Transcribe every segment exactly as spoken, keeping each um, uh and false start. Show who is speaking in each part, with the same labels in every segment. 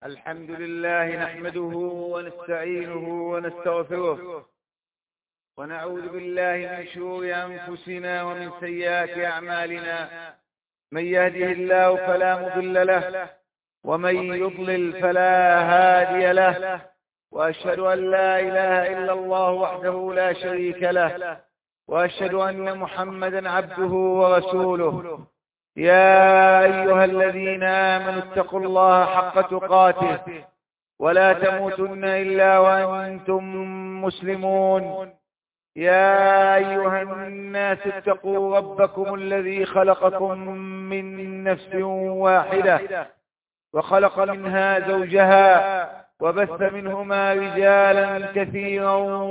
Speaker 1: الحمد لله نحمده ونستعينه ونستغفره ونعوذ بالله من شرور أنفسنا ومن سيئات أعمالنا. من يهده الله فلا مضل له ومن يضلل فلا هادي له، وأشهد أن لا إله إلا الله وحده لا شريك له، وأشهد أن محمدا عبده ورسوله. يا أيها الذين آمنوا اتقوا الله حق تقاته ولا تموتن إلا وأنتم مسلمون. يا أيها الناس اتقوا ربكم الذي خلقكم من نفس واحدة وخلق منها زوجها وبث منهما رجالا كثيرا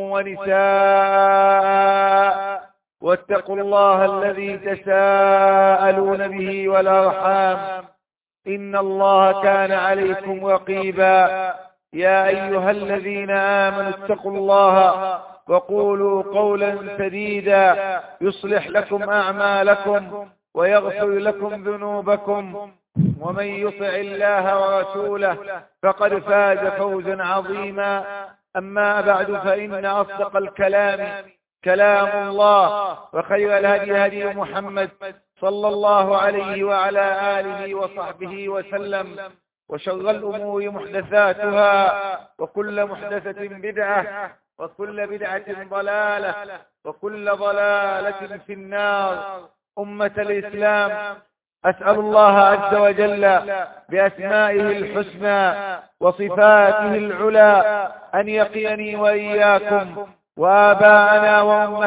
Speaker 1: ونساء، واتقوا الله الذي تساءلون به والأرحام إن الله كان عليكم رقيبا. يا أيها الذين آمنوا اتقوا الله وقولوا قولا سديدا يصلح لكم أعمالكم ويغفر لكم ذنوبكم، ومن يطع الله ورسوله فقد فاز فوزا عظيما. أما بعد، فإن أصدق الكلام كلام الله، وخير الهدي هدي محمد صلى الله عليه وعلى آله وصحبه وسلم، وشر الأمور محدثاتها، وكل محدثة بدعة، وكل بدعة ضلالة، وكل ضلالة في النار. أمة الإسلام، أسأل الله عز وجل بأسمائه الحسنى وصفاته العلى أن يقيني وإياكم وآباءنا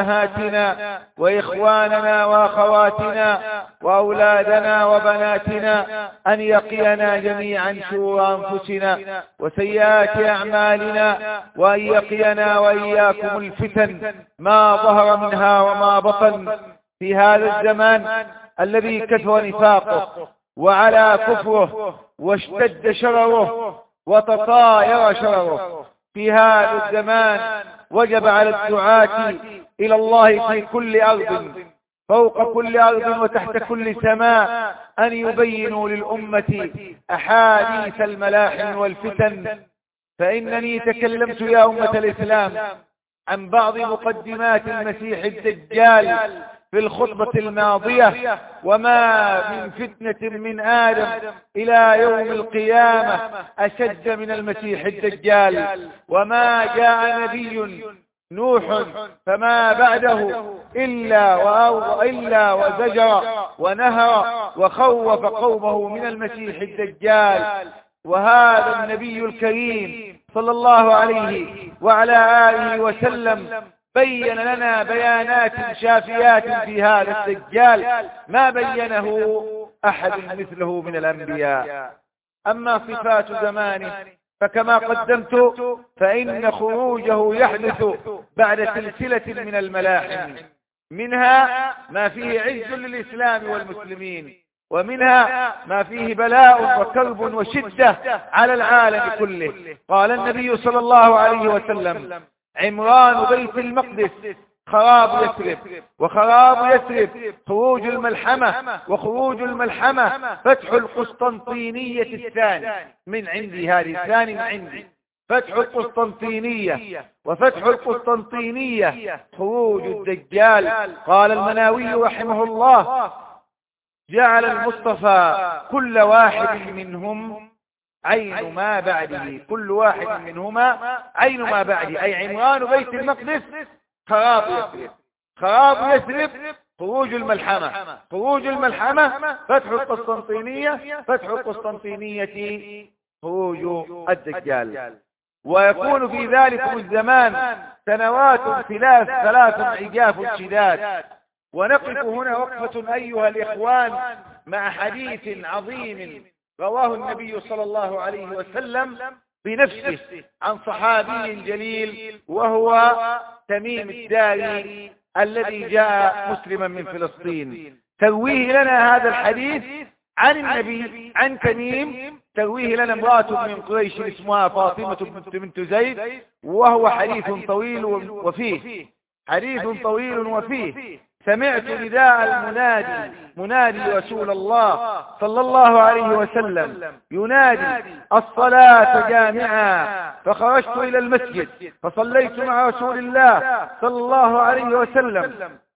Speaker 1: وأمهاتنا وإخواننا وأخواتنا وأولادنا وبناتنا، أن يقينا جميعا شرور أنفسنا وسيئات أعمالنا، وأن يقينا وإياكم الفتن ما ظهر منها وما بطن في هذا الزمان الذي كثر نفاقه وعلى كفره واشتد شرره وتطاير شرره. في هذا الزمان وجب على الدعاة إلى الله في كل أرض، فوق كل أرض وتحت كل سماء، أن يبينوا للأمة أحاديث الملاحم والفتن. فإنني تكلمت يا أمة الإسلام عن بعض مقدمات المسيح الدجال في الخطبة الماضية، وما من فتنة من آدم إلى يوم القيامة أشد من المسيح الدجال. وما جاء نبي نوح فما بعده إلا وإلا وزجر ونهر وخوف قومه من المسيح الدجال. وهذا النبي الكريم صلى الله عليه وعلى آله وسلم بين لنا بيانات شافيات في هذا الدجال ما بينه أحد مثله من الأنبياء. أما صفات زمانه فكما قدمت، فإن خروجه يحدث بعد سلسلة من الملاحم، منها ما فيه عز للإسلام والمسلمين، ومنها ما فيه بلاء وكرب وشدة على العالم كله. قال النبي صلى الله عليه وسلم: عمران بيت المقدس خراب يثرب، وخراب يثرب خروج الملحمة، وخروج الملحمة فتح القسطنطينية الثاني من عندي، هذه الثاني من عندي، فتح القسطنطينية. وفتح القسطنطينية خروج الدجال. قال المناوي رحمه الله: جعل المصطفى كل واحد منهم عين ما بعده، كل واحد منهما عين ما بعده، أي عمران بيت المقدس خراب يثرب، خراب يثرب خروج الملحمة، خروج الملحمة فتح القسطنطينية، فتح القسطنطينية خروج الدجال. ويكون في ذلك الزمان سنوات ثلاث ثلاث عجاف شداد. ونقف هنا وقفة أيها الإخوان مع حديث عظيم رواه النبي صلى الله عليه وسلم بنفسه عن صحابي جليل، وهو تميم الداري الذي جاء مسلما من فلسطين. ترويه لنا هذا الحديث عن النبي عن تميم، ترويه لنا امرأة من قريش اسمها فاطمة بنت زيد، وهو حديث طويل وفيه، حديث طويل وفيه. سمعت نداء المنادي منادي رسول الله صلى الله عليه وسلم ينادي الصلاة جامعة، فخرجت إلى المسجد فصليت مع رسول الله صلى الله عليه وسلم،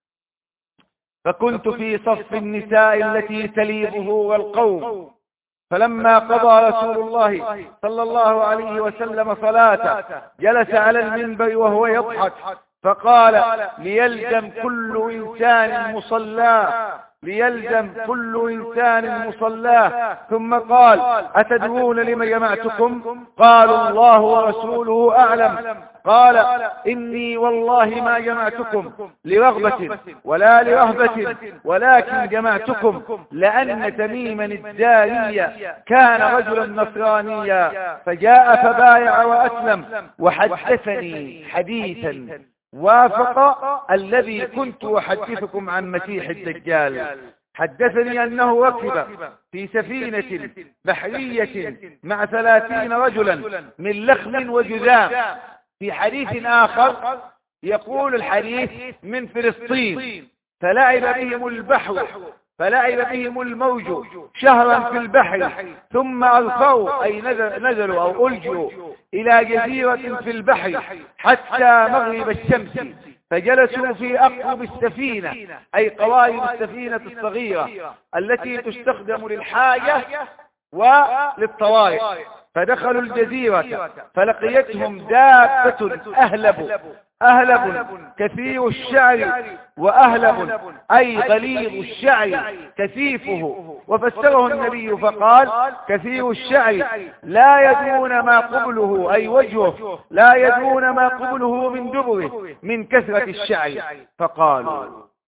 Speaker 1: فكنت في صف النساء التي تليبه والقوم، فلما قضى رسول الله صلى الله عليه وسلم صلاته جلس على المنبر وهو يضحك، فقال ليلزم كل إنسان مصلاه ليلزم كل إنسان مصلاه ثم قال أتدرون لما جمعتكم؟ قالوا الله ورسوله أعلم. قال إني والله ما جمعتكم لرغبة ولا لرهبة، ولكن جمعتكم لأن تميما الداري كان رجلا نصرانيا فجاء فبايع وأسلم، وحدثني حديثا وافق الذي كنت أحدثكم عن مسيح الدجال. حدثني أنه ركب في سفينة بحرية مع ثلاثين رجلا من لخم وجذام. في حديث آخر يقول الحديث من فلسطين، فلعب بهم البحر فلعب بهم الموج شهرا في البحر، ثم ألقوا أي نزلوا أو ألجوا إلى جزيرة في البحر حتى مغرب الشمس، فجلسوا في أقرب السفينة أي قوارب السفينة الصغيرة التي تستخدم للحاجة وللطوارئ، فدخلوا الجزيرة فلقيتهم دابة أهلب أهلب كثير الشعر، وأهلب أي غليظ الشعر كثيفه، وفسره النبي فقال كثير الشعر لا يدرون ما قبله أي وجهه، لا يدرون ما قبله من دبره من كثرة الشعر، فقالوا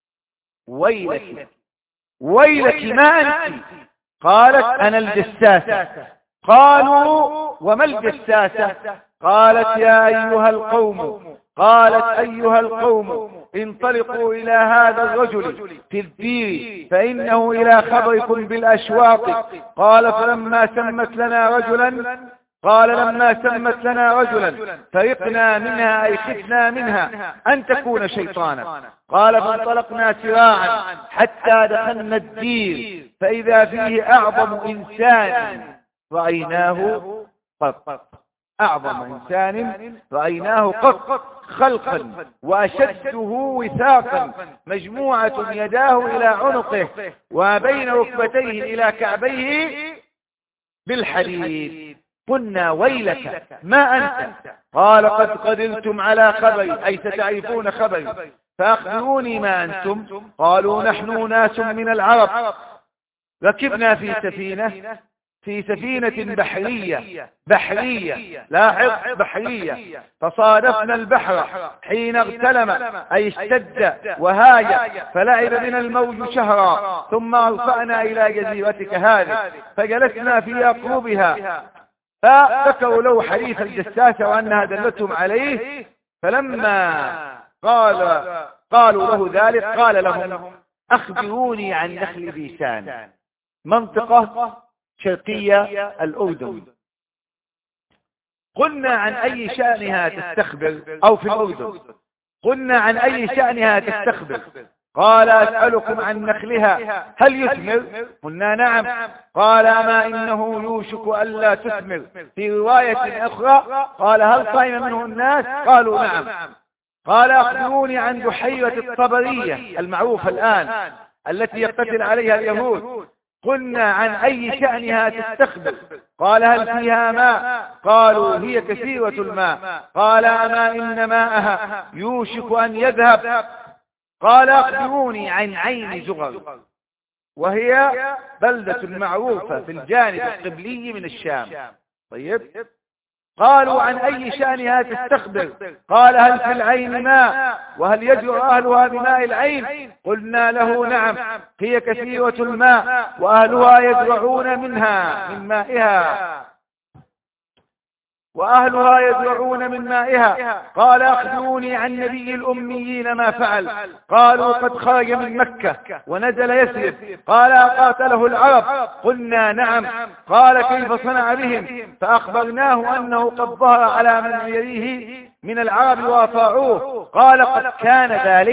Speaker 1: ويلك ويلك ما أنت؟ قالت أنا الجساسة. قالوا وما الجساسة؟ قالت يا أيها القوم قالت أيها القوم انطلقوا إلى هذا الرجل في الدير فإنه إلى خبركم بالأشواق. قال فلما سمت لنا رجلا قال لما سمت لنا رجلا فرقنا منها أي خفنا منها أن تكون شيطانا. قال فانطلقنا سراعا حتى دخلنا الدير فإذا فيه أعظم إنسان رأيناه قط أعظم إنسان رأيناه قط خلقا وأشده وثاقا، مجموعة يداه إلى عنقه وبين ركبتيه إلى كعبيه بالحديد. قلنا ويلك ما أنت؟ قال قد قدرتم على خبري أي ستعرفون خبري، فأخبروني ما أنتم؟ قالوا نحن ناس من العرب ركبنا في سفينة في سفينة بحرية بحرية لاحظ بحرية، فصادفنا البحر حين اغتلم أي اشتد وهاج، فلعب بنا الموج شهرا، ثم أرفعنا إلى جزيرتك هذه فجلسنا في أقربها، فذكروا له حديث الجساسة وأنها دلتهم عليه، فلما قال قالوا له ذلك قال لهم أخبروني عن نخل بيسان، منطقة شرقية الأردن. قلنا عن أي شأنها تستخبر أو في الأردن، قلنا عن أي شأنها تستخبر؟ قال أسألكم عن نخلها هل يثمر؟ قلنا نعم. قال أما إنه يوشك ألا تثمر. في رواية أخرى قال هل صائم منه الناس؟ قالوا نعم. قال أخبروني عن بحيرة الطبرية المعروفة الآن التي يقتتل عليها اليهود. قلنا عن أي شأنها تستخبر؟ قال هل فيها ماء؟ قالوا هي كثيرة الماء. قال أما إن ماءها يوشك أن يذهب. قال أخبروني عن عين زغر، وهي بلدة معروفة في الجانب القبلي من الشام. طيب، قالوا عن أي شأنها تستخبر؟ قال هل في العين ماء وهل يجرؤ أهلها بماء العين؟ قلنا له نعم، هي كثيرة الماء وأهلها يزرعون منها من مائها وأهلها يزرعون من مائها. قال أخبروني عن نبي الأميين ما فعل. قالوا قد خرج من مكة ونزل يثرب. قال أقاتله العرب؟ قلنا نعم. قال كيف صنع بهم؟ فأخبرناه أنه قد ظهر على من يليه من العرب وأطاعوه. قال قد كان ذلك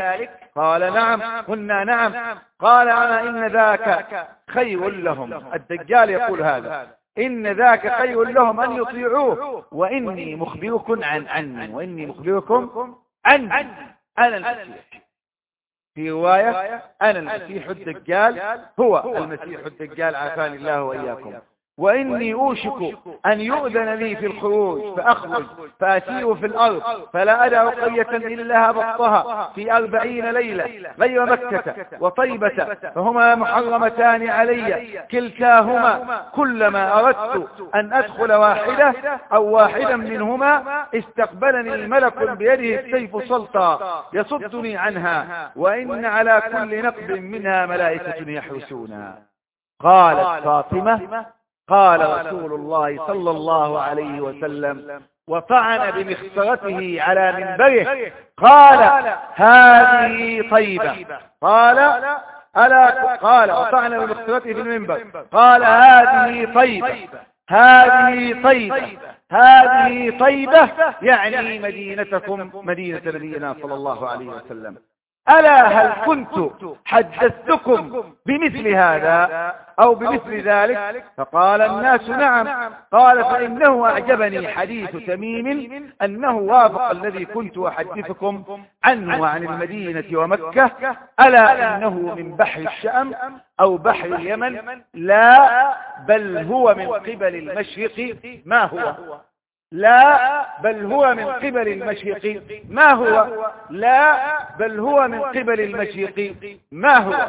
Speaker 1: قال نعم. قلنا نعم. قال أما إن ذاك خير لهم. الدجال يقول هذا، إن ذاك خير لهم أن يطيعوه، وإني مخبركم عن عني وإني مخبركم عن أنا المسيح. في رواية أنا المسيح الدجال، هو المسيح الدجال عافاني الله وإياكم. وإني أوشك أن يؤذن لي في الخروج فأخرج فأسير في الأرض فلا أدع قرية إلا هبطتها في أربعين ليلة غير مكة وطيبة، فهما محرمتان علي كلتاهما، كلما أردت أن أدخل واحدة أو واحدا منهما استقبلني الملك بيده السيف سلطا يصدني عنها، وإن على كل نقب منها ملائكة يحرسونها. قالت فاطمة قال رسول الله صلى الله عليه وسلم وطعن بمخصرته على منبره قال هذه طيبة. قال ألا قال وطعن بمخصرته في المنبر قال هذه طيبة هذه طيبة هذه طيبة، يعني مدينتكم مدينة نبينا صلى الله عليه وسلم. ألا هل كنت حدثتكم بمثل هذا أو بمثل ذلك؟ فقال الناس نعم. قال فإنه أعجبني حديث تميم أنه وافق الذي كنت أحدثكم عنه عن المدينة ومكة، ألا إنه من بحر الشأم أو بحر اليمن، لا بل هو من قبل المشرق. ما هو؟ لا بل هو من قبل المشرق. ما هو؟ لا بل هو من قبل المشرق. ما هو؟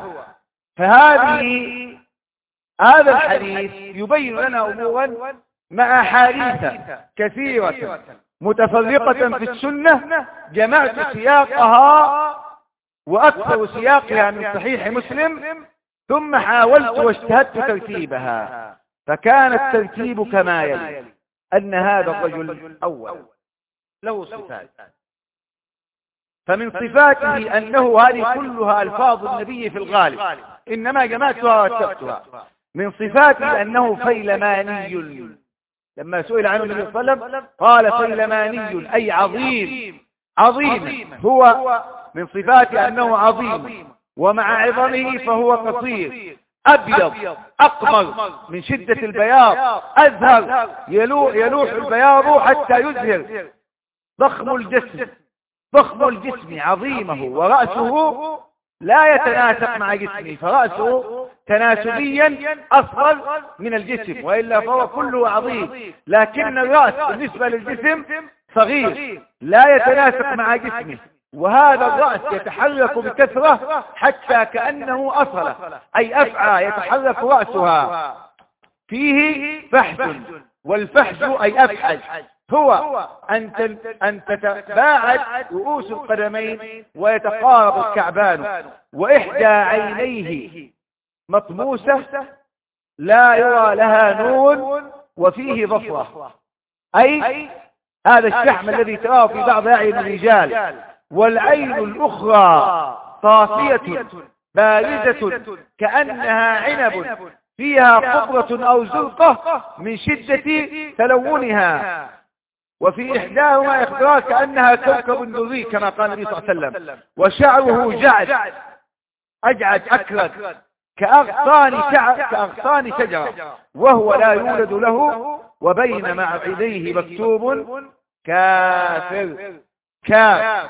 Speaker 1: فهذه هذا الحديث يبين لنا أمورا مع أحاديث كثيرة متفرقة في السنة، جمعت سياقها وأكثر سياقها من صحيح مسلم، ثم حاولت واجتهدت ترتيبها، فكان الترتيب كما يلي: أن هذا الرجل أول له صفات، فمن صفاته أنه هذه كلها ألفاظ النبي في الغالب، إنما جمعتها ورتبتها. من صفاته أنه فيلماني، لما سئل عنه النبي صلى الله عليه وسلم قال فيلماني أي عظيم. عظيم هو من صفاته أنه عظيم، ومع عظمه فهو قصير، أبيض أقمر من شدة البياض، أزهر يلوح البياض حتى يزهر، ضخم الجسم ضخم الجسم عظيمه، ورأسه لا يتناسق مع جسمه، فرأسه تناسبيا أصغر من الجسم، وإلا فهو كله عظيم، لكن الرأس بالنسبة للجسم صغير لا يتناسق مع جسمه، وهذا الرأس يتحرك بكثرة حتى كأنه أصلة، أي أفعى يتحرك رأسها، فيه فحج، والفحج أي أفحج هو أن تتباعد رؤوس القدمين ويتقارب الكعبان، وإحدى عينيه مطموسة لا يرى لها نور وفيه ضفرة، أي هذا الشحم الذي تراه في بعض أعين الرجال، والعين الأخرى صافية بارزة كأنها عنب فيها قطرة أو زرقة من شدة تلونها، وفي إحداهما إخضرار كأنها كوكب دري كما قال النبي صلى الله عليه وسلم، وشعره جعد أجعد أكرد كأغصان كأغصان شجرة، وهو لا يولد له، وبين معديه مكتوب كافر كاف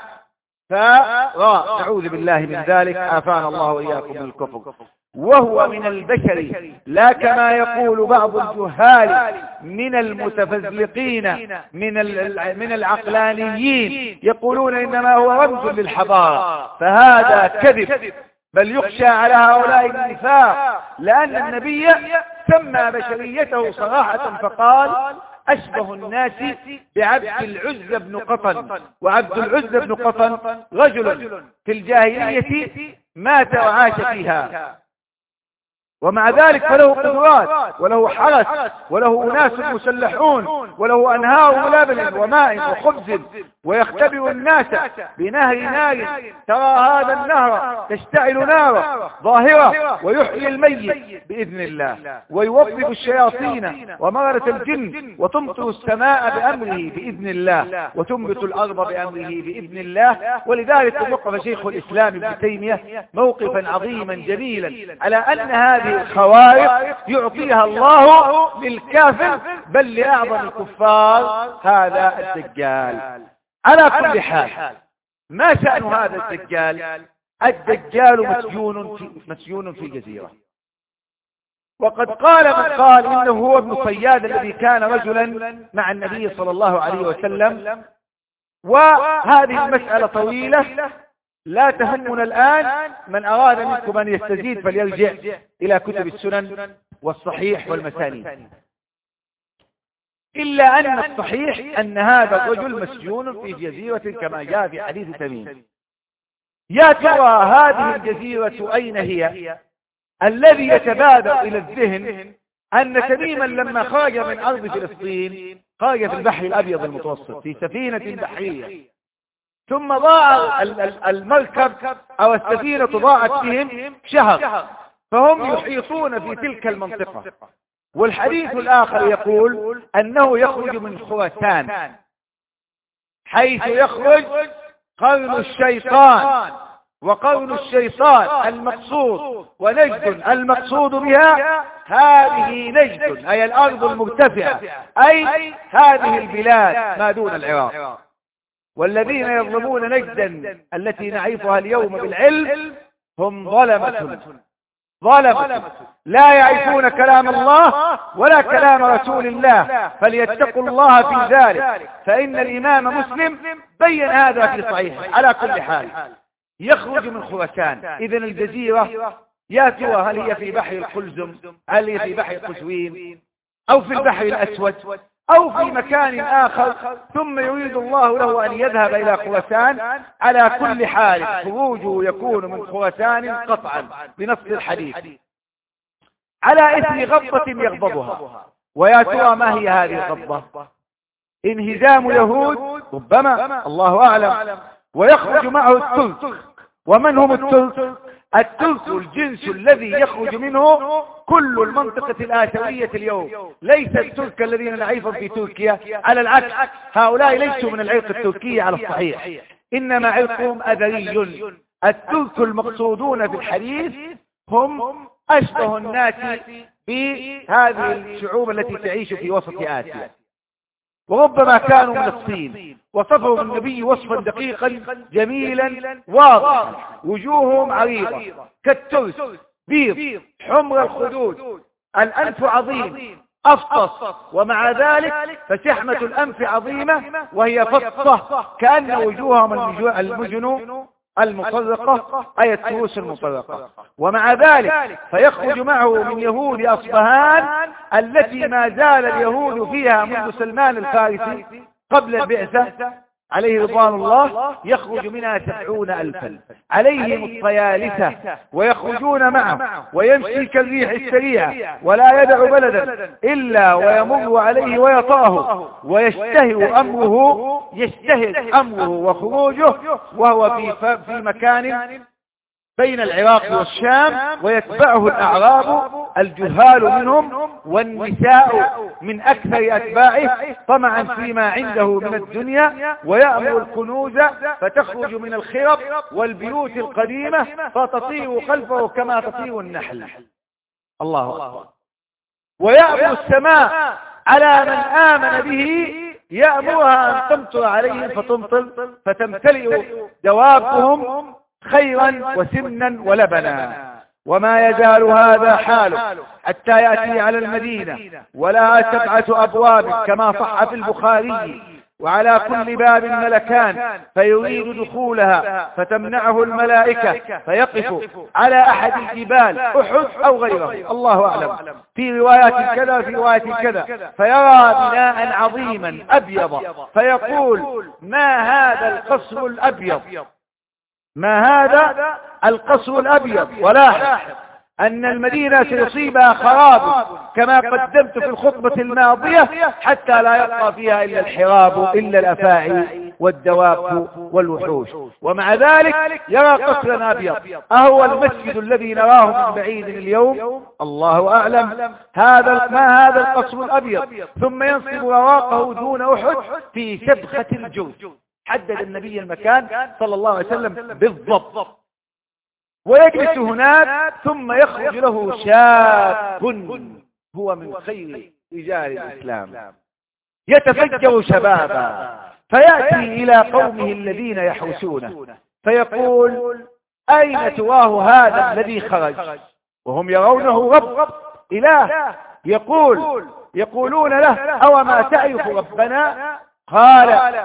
Speaker 1: فراء، نعوذ بالله من ذلك، عافانا الله وإياكم من الكفر. وهو من البشر لا كما يقول بعض الجهال من المتفزلقين من من العقلانيين، يقولون إنما هو رمز للحضارة، فهذا كذب، بل يخشى على هؤلاء النفاق، لأن النبي سمى بشريته صراحة فقال أشبه الناس بعبد العزى بن قطن، وعبد العزى بن قطن رجل في الجاهلية مات وعاش فيها، ومع ذلك فله قدرات وله حرس وله أناس مسلحون وله أنهار لبن وماء وخبز، ويختبر الناس بنهر نار، ترى هذا النهر تشتعل نارا ظاهرة ويحيي الميت بإذن الله، ويوظف الشياطين ومرضة الجن، وتمطر السماء بأمره بإذن الله، وتنبت الأرض بأمره بإذن الله. ولذلك وقف شيخ الإسلام ابن تيمية موقفا عظيما جميلا على أن هذه الخوارق يعطيها الله للكافر بل لأعظم الكفار هذا الدجال. على كل حال، ما شأن هذا الدجال؟ الدجال مسجون في, مسجون في جزيرة، وقد قال من قال إنه هو ابن صياد الذي كان رجلا مع النبي صلى الله عليه وسلم. وهذه المسألة طويلة لا تهمنا الآن، من أراد منكم أن يستزيد فليرجع إلى كتب السنن والصحيح والمسانيد. إلا أن الصحيح أن هذا الرجل مسجون في جزيرة كما جاء في حديث تميم. يا ترى هذه الجزيرة أين هي؟ الذي يتبادر إلى الذهن أن تميما لما خرج من أرض فلسطين خرج في البحر الأبيض المتوسط في سفينة بحرية، ثم ضاع المركب أو السفينة ضاعت بهم شهر، فهم يحيطون في تلك المنطقة. والحديث الآخر يقول أنه يخرج من خراسان، حيث يخرج قرن الشيطان، وقرن الشيطان المقصود ونجد المقصود بها هذه نجد أي الأرض المرتفعة، أي هذه البلاد ما دون العراق. والذين يظلمون نجدا التي نعرفها اليوم بالعلم هم ظلمة ظلمة لا يعرفون كلام الله ولا كلام رسول الله، فليتقوا الله في ذلك، فإن الإمام مسلم بين هذا في صحيحه. على كل حال يخرج من خراسان. إذن الجزيرة يا ترى هل هي في بحر القلزم، هل هي في بحر قزوين، أو في البحر الأسود، أو في مكان آخر، ثم يريد الله له أن يذهب إلى خراسان. على كل حال خروجه يكون من خراسان قطعا بنص الحديث على إثر غضبة يغضبها. ويا ترى ما هي هذه الغضبة؟ انهزام يهود ربما، الله أعلم. ويخرج معه الترك. ومن هم الترك؟ الترك الجنس الذي يخرج منه كل المنطقة الآسيوية اليوم، ليس الترك الذين نعرفهم في تركيا، على العكس هؤلاء ليسوا من العرق التركي على الصحيح، إنما عرقهم أذري. الترك المقصودون في الحديث هم أشبه الناس بهذه الشعوب التي تعيش في وسط آسيا، وربما كانوا من الصين. وصفهم النبي وصفا دقيقا جميلا واضحا، وجوههم عريضة كالترس، بيض، حمر الخدود، الأنف عظيم أفطس، ومع ذلك فشحمة الأنف عظيمة وهي فطة كأن وجوههم المجن المطرقة أي التروس المطرقة. ومع ذلك فيخرج معه من يهود أصبهان التي ما زال اليهود فيها منذ سلمان الفارسي قبل البعثة عليه رضوان الله، يخرج منها سبعون ألفا عليهم الطيالسة، ويخرجون معه ويمشي كالريح السريعة، ولا يدع بلدا إلا ويمر عليه ويطاه، ويشتهر أمره يشتهر أمره وخروجه، وهو في, في مكان بين العراق والشام، ويتبعه الأعراب الجهال منهم والنساء من أكثر أتباعه طمعا فيما عنده من الدنيا، ويأمر الكنوز فتخرج من الخرب والبيوت القديمة فتطير خلفه كما تطير النحل. الله أكبر. ويأمر السماء على من آمن به، يأمرها أن تمطر عليهم فتمطر، فتمتلئ دوابهم خيرا وسمنا ولبنا. وما يزال هذا حاله حتى يأتي على المدينة ولا سبعة أبواب كما صح في البخاري، وعلى كل باب ملكان فيريد دخولها فتمنعه الملائكة، فيقف على أحد الجبال أحد أو غيره، الله أعلم، في روايات كذا في رواية كذا، فيرى بناء عظيما أبيض فيقول ما هذا القصر الأبيض، ما هذا القصر الأبيض. ولاحظ أن المدينة سيصيبها خراب كما قدمت في الخطبة الماضية، حتى لا يبقى فيها إلا الحراب إلا الأفاعي والدواب والوحوش. ومع ذلك يرى قصرا أبيض، أهو المسجد الذي نراه من بعيد اليوم؟ الله أعلم. هذا ما هذا القصر الأبيض؟ ثم ينصب وراقه دون أحد في شبخة الجوز. حدد النبي المكان صلى الله عليه وسلم بالضبط، ويجلس هناك، ثم يخرج له شاب هو من خير رجال الإسلام يتفجر شبابا، فيأتي إلى قومه الذين يحوسونه فيقول: أين تواه هذا الذي خرج؟ وهم يرونه رب إله. يقول يقولون له: أو ما تعرف ربنا؟ قال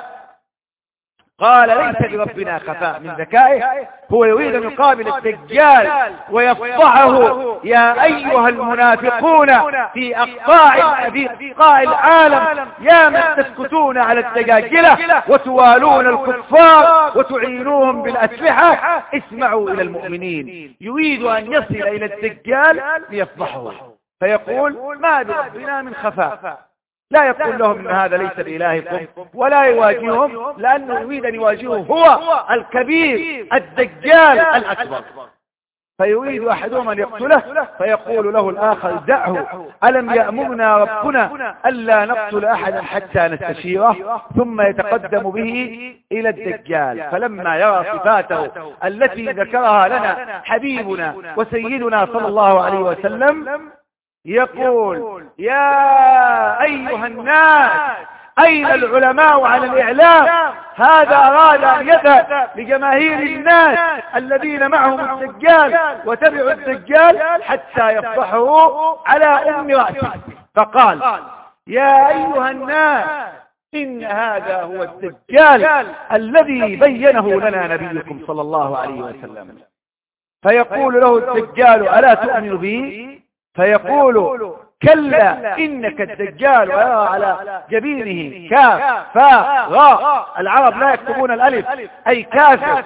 Speaker 1: قال ليس لربنا خفاء. من ذكائه هو يريد أن يقابل الدجال ويفضحه: يا أيها المنافقون في أقطاع في أقطاع العالم، يا من تسكتون على الدجاجلة وتوالون الكفار وتعينوهم بالأسلحة، اسمعوا إلى المؤمنين. يريد أن يصل إلى الدجال ليفضحه، فيقول: ما بربنا من خفاء. لا يقول لهم إن هذا ليس بإلهكم، ولا يواجههم، لأنه يريد أن يواجهه هو الكبير الدجال الأكبر. فيريد أحدهم أن يقتله، فيقول له الآخر: دعه، ألم يأمرنا ربنا ألا نقتل أحدا حتى نستشيره؟ ثم يتقدم به إلى الدجال، فلما يرى صفاته التي ذكرها لنا حبيبنا وسيدنا صلى الله عليه وسلم يقول: يا أيها الناس، أين العلماء على الإعلام؟ هذا أراد أن يذهب لجماهير الناس الذين معهم الدجال وتبعوا الدجال حتى يفضحوا على أم رأسه. فقال: يا أيها الناس، إن هذا هو الدجال الذي بينه لنا نبيكم صلى الله عليه وسلم. فيقول له الدجال: ألا تؤمن بي؟ فيقول: كلا إنك الدجال. ويرى على جبينه كاف فاء راء، العرب لا يكتبون الألف، أي كافر.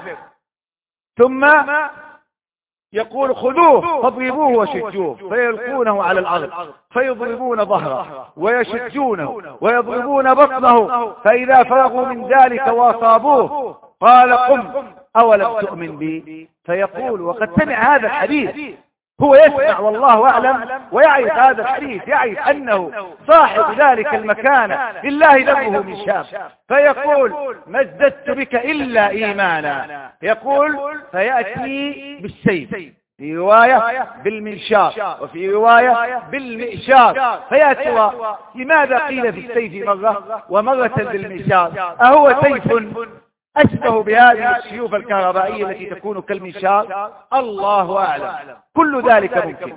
Speaker 1: ثم يقول: خذوه فاضربوه وشجوه، فيلقونه على الأرض فيضربون ظهره ويشجونه ويضربون بطنه، فإذا فرغوا من ذلك واصابوه قال: قم، أولم تؤمن بي؟ فيقول، وقد سمع هذا الحديث، هو يسمع والله أعلم ويعرف هذا الحديث، يعرف أنه صاحب ذلك المكان لله دمه من شاب، فيقول: ما ازددت بك إلا إيمانا. يقول: فيأتي بالسيف، في رواية بالمنشار، وفي رواية بالمئشار. فيأتي: لماذا قيل بالسيف مرة ومرة بالمنشار؟ أهو سيف أشبه بهذه السيوف الكهربائية التي تكون كالمنشار؟ الله أعلم، كل ذلك ممكن.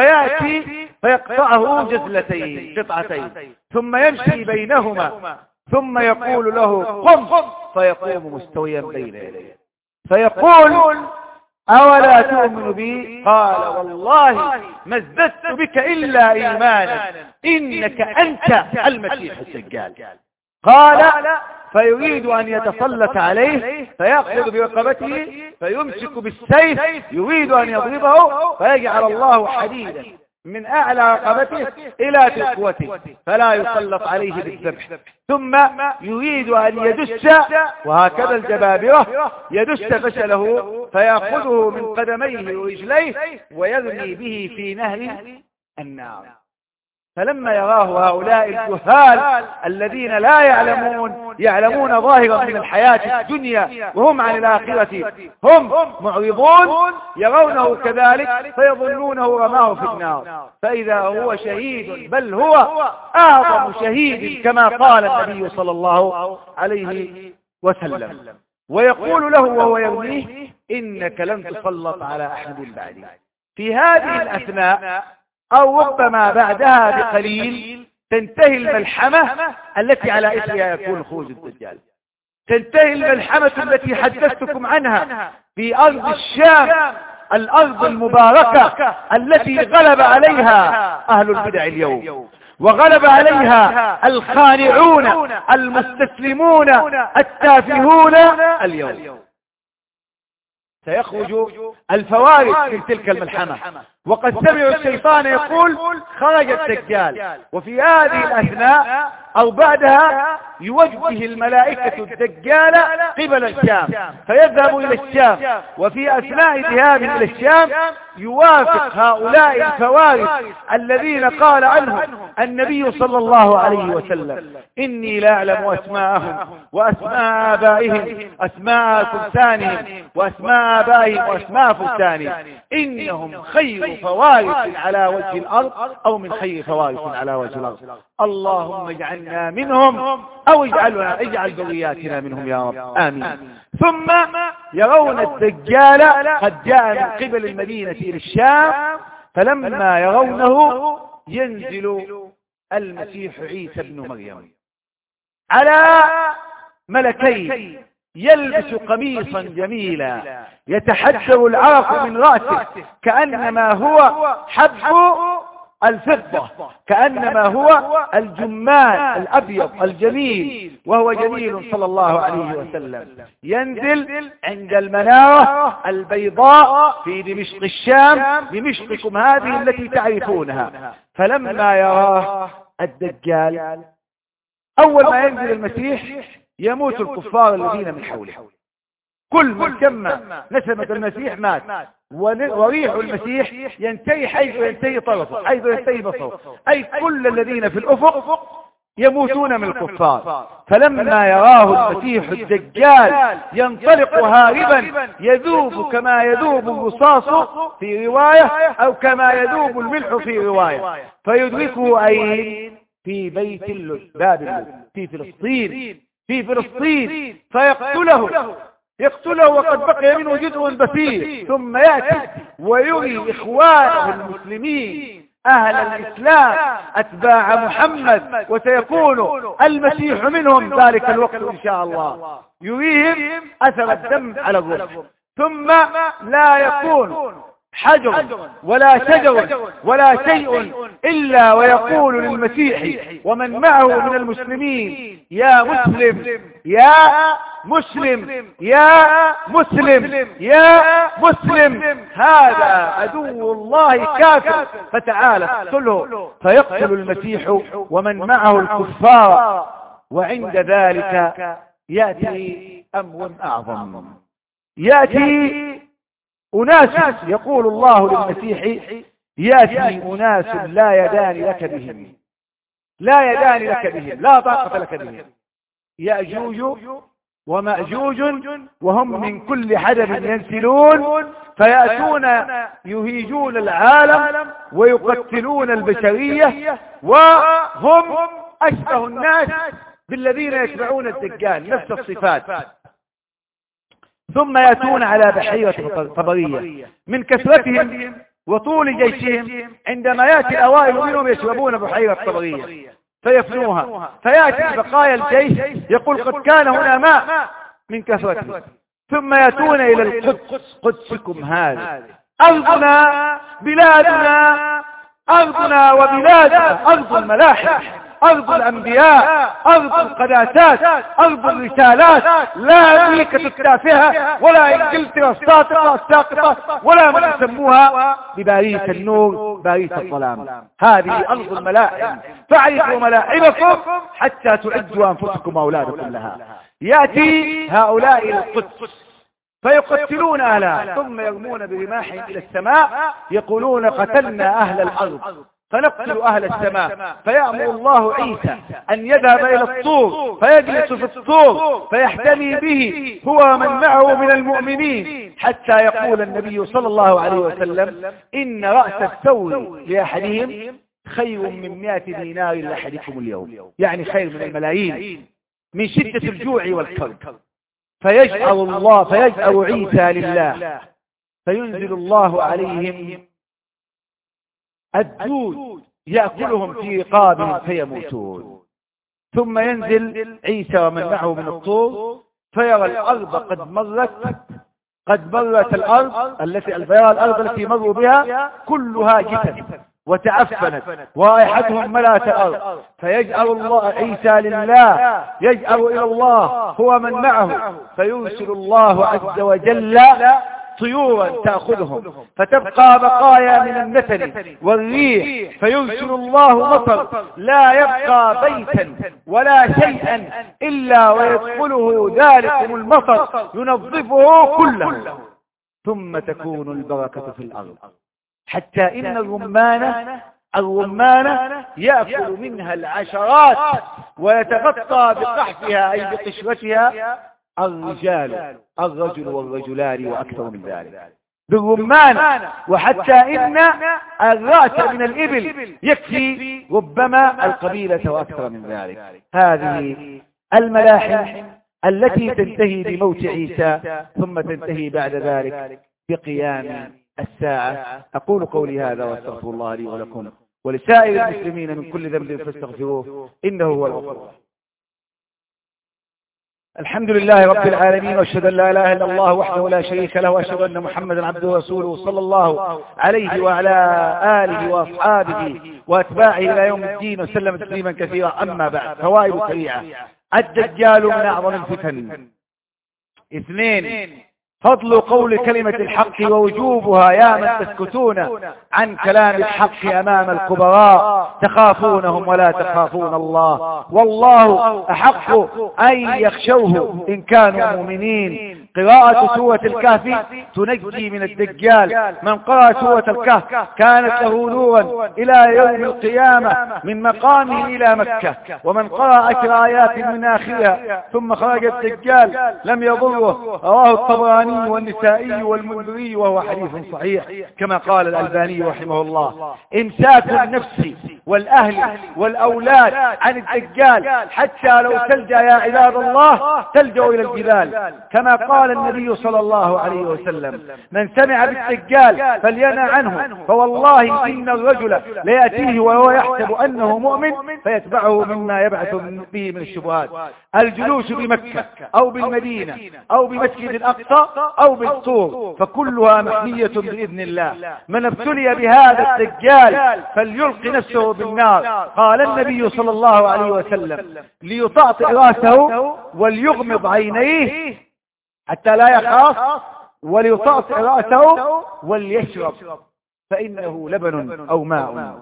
Speaker 1: فيأتي فيقطعه جزلتين قطعتين، ثم يمشي بينهما، ثم يقول له: قم، فيقوم مستويا بين يديه، فيقول: أولا تؤمن بي؟ قال: والله ما ازددت بك إلا إيمانا، إنك أنت المسيح الدجال. قال: فيريد أن يتسلط عليه، فيأخذ برقبته فيمسك بالسيف، يريد أن يضربه، فيجعل الله حديدا من أعلى رقبته إلى تقوته فلا يسلط عليه بالذبح. ثم يريد أن يدس، وهكذا الجبابرة، يدس فشله فيأخذه من قدميه ورجليه ويرمي به في نهر النار. فلما يراه هؤلاء الجهال الذين لا يعلمون يعلمون ظاهرا من الحياة الدنيا وهم عن الآخرة هم معرضون، يرونه كذلك فيظنونه رماه في النار، فإذا هو شهيد، بل هو أعظم شهيد كما قال النبي صلى الله عليه وسلم. ويقول له وهو يرميه: إنك لن تسلط على أحد بعدي. في هذه الأثناء أو ربما بعدها بقليل تنتهي الملحمة التي على إثرها يكون خروج الدجال، تنتهي الملحمة التي حدثتكم عنها في أرض الشام، الأرض المباركة التي غلب عليها أهل البدع اليوم، وغلب عليها الخانعون المستسلمون التافهون اليوم. سيخرج الفوارق من تلك الملحمة، وقد سمعوا الشيطان يقول خرج الدجال، وفي هذه الأثناء أو بعدها يوجه الملائكة الدجال قبل الشام فيذهب إلى الشام، وفي أثناء ذهابه إلى الشام يوافق هؤلاء الفوارس الذين قال عنهم النبي صلى الله عليه وسلم إني لا أعلم أسماءهم وأسماء آبائهم، أسماء فرسانهم وأسماء آبائهم وأسماء فرسانهم، إنهم خير فوارس على وجه الأرض أو من خير فوارس على وجه الأرض، اللهم اجعلنا منهم أو اجعلنا اجعل ذرياتنا منهم يا رب آمين. ثم يرون الدجال قد جاء من قبل المدينة إلى الشام، فلما يرونه ينزل المسيح عيسى بن مريم على ملكين، يلبس قميصا جميلا يتحجر العرق من رأسه كأنما هو حب الفضة، كأنما هو الجمان الأبيض الجميل، وهو جميل صلى الله عليه وسلم، ينزل عند المنارة البيضاء في دمشق الشام، دمشقكم هذه التي تعرفونها. فلما يراه الدجال أول ما ينزل المسيح يموت الكفار الذين من حوله، كل من سمى نسمة المسيح مات، وريح المسيح ينتهي حيث ينتهي طرفه، حيث ينتهي بصره، أي كل الذين في الأفق يموتون من الكفار. فلما يراه المسيح الدجال ينطلق هاربا يذوب كما يذوب الرصاص في رواية أو كما يذوب الملح في رواية، فيدركه أين؟ في بيت اللد، باب اللد في فلسطين، في فلسطين فيقتله يقتله وقد بقي منه جزء بسيط، ثم يأتي ويري إخوانه المسلمين أهل الإسلام أتباع محمد، وسيكون المسيح منهم ذلك الوقت إن شاء الله، يريهم أثر الدم على الرأس، ثم لا يكون حجر ولا شجر ولا شيء إلا ويقول للمسيح ومن معه من المسلمين يا مسلم يا مسلم يا مسلم يا مسلم، هذا عدو الله كافر فتعالى اقتله، فيقتل المسيح ومن معه الكفار. وعند ذلك يأتي أمر أعظم، يأتي أناس يقول الله للمسيح يأتي أناس لا يدان لك بهم، لا يدان لك بهم، لا طاقة لك بهم، يأجوج ومأجوج وهم من كل حدب ينسلون، فيأتون يهيجون العالم ويقتلون البشرية، وهم أشبه الناس بالذين يتبعون الدجال، نفس الصفات. ثم يأتون على بحيرة طبرية، من كثرتهم وطول جيشهم عندما يأتي الأوائل منهم يشربون بحيرة طبرية فيفنوها، فيأتي بقايا الجيش يقول قد كان هنا ماء من كثرته، ثم يأتون إلى القدس، قدسكم هذا أرضنا بلادنا، أرضنا وبلادنا، أرض الملاحم، أرض الأنبياء، أرض القداسات، أرض الرسالات، لا أمريكا التافهة ولا إنجلترا الساقطة الساقطة ولا من يسموها بباريس النور باريس الظلام، هذه أرض الملاحم، فاعرفوا ملاحمكم حتى تعدوا أنفسكم وأولادكم لها. يأتي هؤلاء إلى القدس فيقتلون أهلها، ثم يرمون برماحهم إلى السماء يقولون قتلنا أهل الأرض فنقتل أهل السماء، فيأمر الله عيسى أن يذهب إلى الطور فيجلس في الطور فيحتمي به هو من معه من المؤمنين، حتى يقول النبي صلى الله عليه وسلم إن رأس الثور لأحدهم خير من مئة دينار لأحدكم اليوم، يعني خير من الملايين من شدة الجوع والكرب. فيجأر الله فيجأر عيسى لله، فينزل الله عليهم الدود يأكلهم في رقابهم فيموتون، ثم ينزل عيسى ومن معه من الطور فيرى الأرض قد مرت قد مرت الأرض التي فيرى الأرض التي مروا بها كلها جثث وتعفنت ورائحتهم ملأت الأرض، فيجأر الله عيسى لله، يجأر إلى الله هو من معه، فيرسل الله عز وجل طيورا تأخذهم فتبقى بقايا من النتن والريح فيرسل الله مطر لا يبقى بيتا ولا شيئا إلا ويدخله ذلكم المطر ينظفه كله ثم تكون البركة في الأرض حتى إن الرمان الرمان يأكل منها العشرات ويتغطى بقحفها أي بقشرتها الرجال الرجل والرجلان وأكثر من ذلك بالرمان. وحتى إن الرأس من الإبل يكفي ربما القبيلة وأكثر من ذلك. هذه الملاحم التي تنتهي بموت عيسى ثم تنتهي بعد ذلك بقيام الساعة. أقول قولي هذا واستغفر الله لي ولكم ولسائر المسلمين من كل ذنب فاستغفروه إنه هو الغفور. الحمد لله رب العالمين واشهد ان لا اله الا الله وحده لا شريك له واشهد ان محمدا عبده ورسوله صلى الله عليه وعلى اله واصحابه واتباعه الى يوم الدين وسلم تسليما كثيرا. اما بعد، فوائد سريعه. الدجال من اعظم الفتن. اثنين، فضل قول كلمة الحق ووجوبها يا من تسكتون عن كلام الحق أمام الكبراء تخافونهم ولا تخافون الله والله أحق أن يخشوه إن كانوا مؤمنين. قراءة سورة الكهف تنجي من الدجال. من قرأ سورة الكهف كانت له نورا إلى يوم القيامة من مقامه إلى مكة. ومن قرأ عشر آيات من آخرها ثم خرج الدجال لم يضره. رواه الطبراني والنسائي والمنذري وهو حديث صحيح كما قال الألباني رحمه الله. إمساك النفس والأهل والأولاد عن الدجال حتى لو تلجأ يا عباد الله تلجأ إلى الجبال كما قال النبي صلى الله عليه وسلم: من سمع بالدجال فلينأ عنه فوالله إن الرجل ليأتيه وهو يحسب أنه مؤمن فيتبعه مما يبعث به من الشبهات. الجلوس بمكة أو بالمدينة أو بمسجد الأقصى أو بالطور فكلها محمية بإذن الله. من ابتلي بهذا الدجال فليلقي نفسه بالنار. قال النبي صلى الله عليه وسلم: ليطأطئ رأسه وليغمض عينيه حتى لا يخاف وليطأطئ رأسه وليشرب فإنه لبن أو ماء.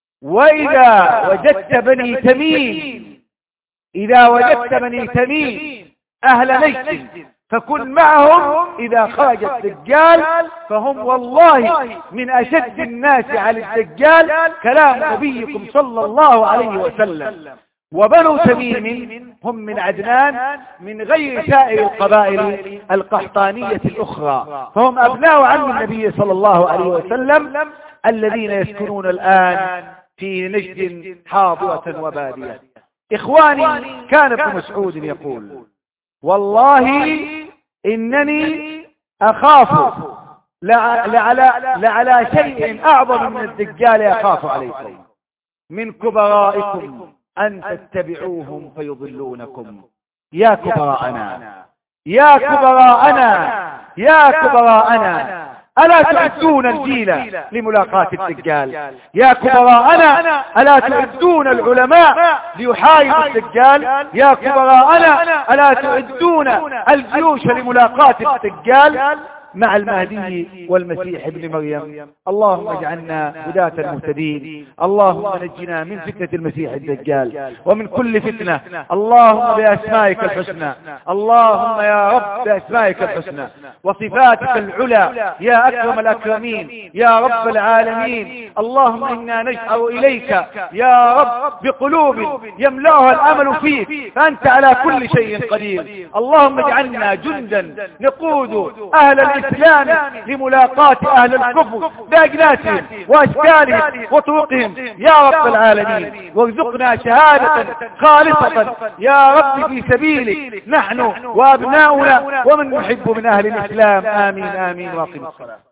Speaker 1: وإذا وجدت بني تميم إذا وجدت بني تميم أهل نجد فكن معهم إذا خرج الدجال فهم والله من أشد الناس على الدجال كلام نبيكم صلى الله عليه وسلم. وبنو تميم هم من عدنان من غير سائر القبائل القحطانية الأخرى فهم أبناء عم النبي صلى الله عليه وسلم الذين يسكنون الآن في نجد حاضرة وبادية. إخواني، كان ابن مسعود يقول: والله إنني أخاف لعلى, لعلى شيء أعظم من الدجال أخاف عليكم من كبرائكم أن تتبعوهم فيضلونكم. يا كبراءنا يا كبراءنا يا كبراءنا ألا تعدون الجيل لملاقاة الدجال؟ يا كبراءنا ألا تعدون العلماء ليحايدوا الدجال؟ يا كبراءنا ألا تعدون الجيوش لملاقاة الدجال مع المهدي والمسيح ابن مريم؟ اللهم اجعلنا هداة المهتدين. اللهم نجنا من فتنة المسيح الدجال ومن كل فتنة. اللهم بأسمائك الحسنى اللهم يا رب بأسمائك الحسنى وصفاتك العلى يا أكرم الأكرمين يا رب العالمين. اللهم إنا نجأر إليك يا رب بقلوب يملأها الأمل فيك فأنت على كل شيء قدير. اللهم اجعلنا جندا نقود أهل الإسلام لملاقاة أهل الكفر بأجناسهم وأشكالهم وطرقهم يا رب العالمين. وارزقنا شهادة خالصة يا رب في سبيلك نحن وأبناؤنا ومن نحب من أهل الإسلام. آمين آمين. واقم الصلاة.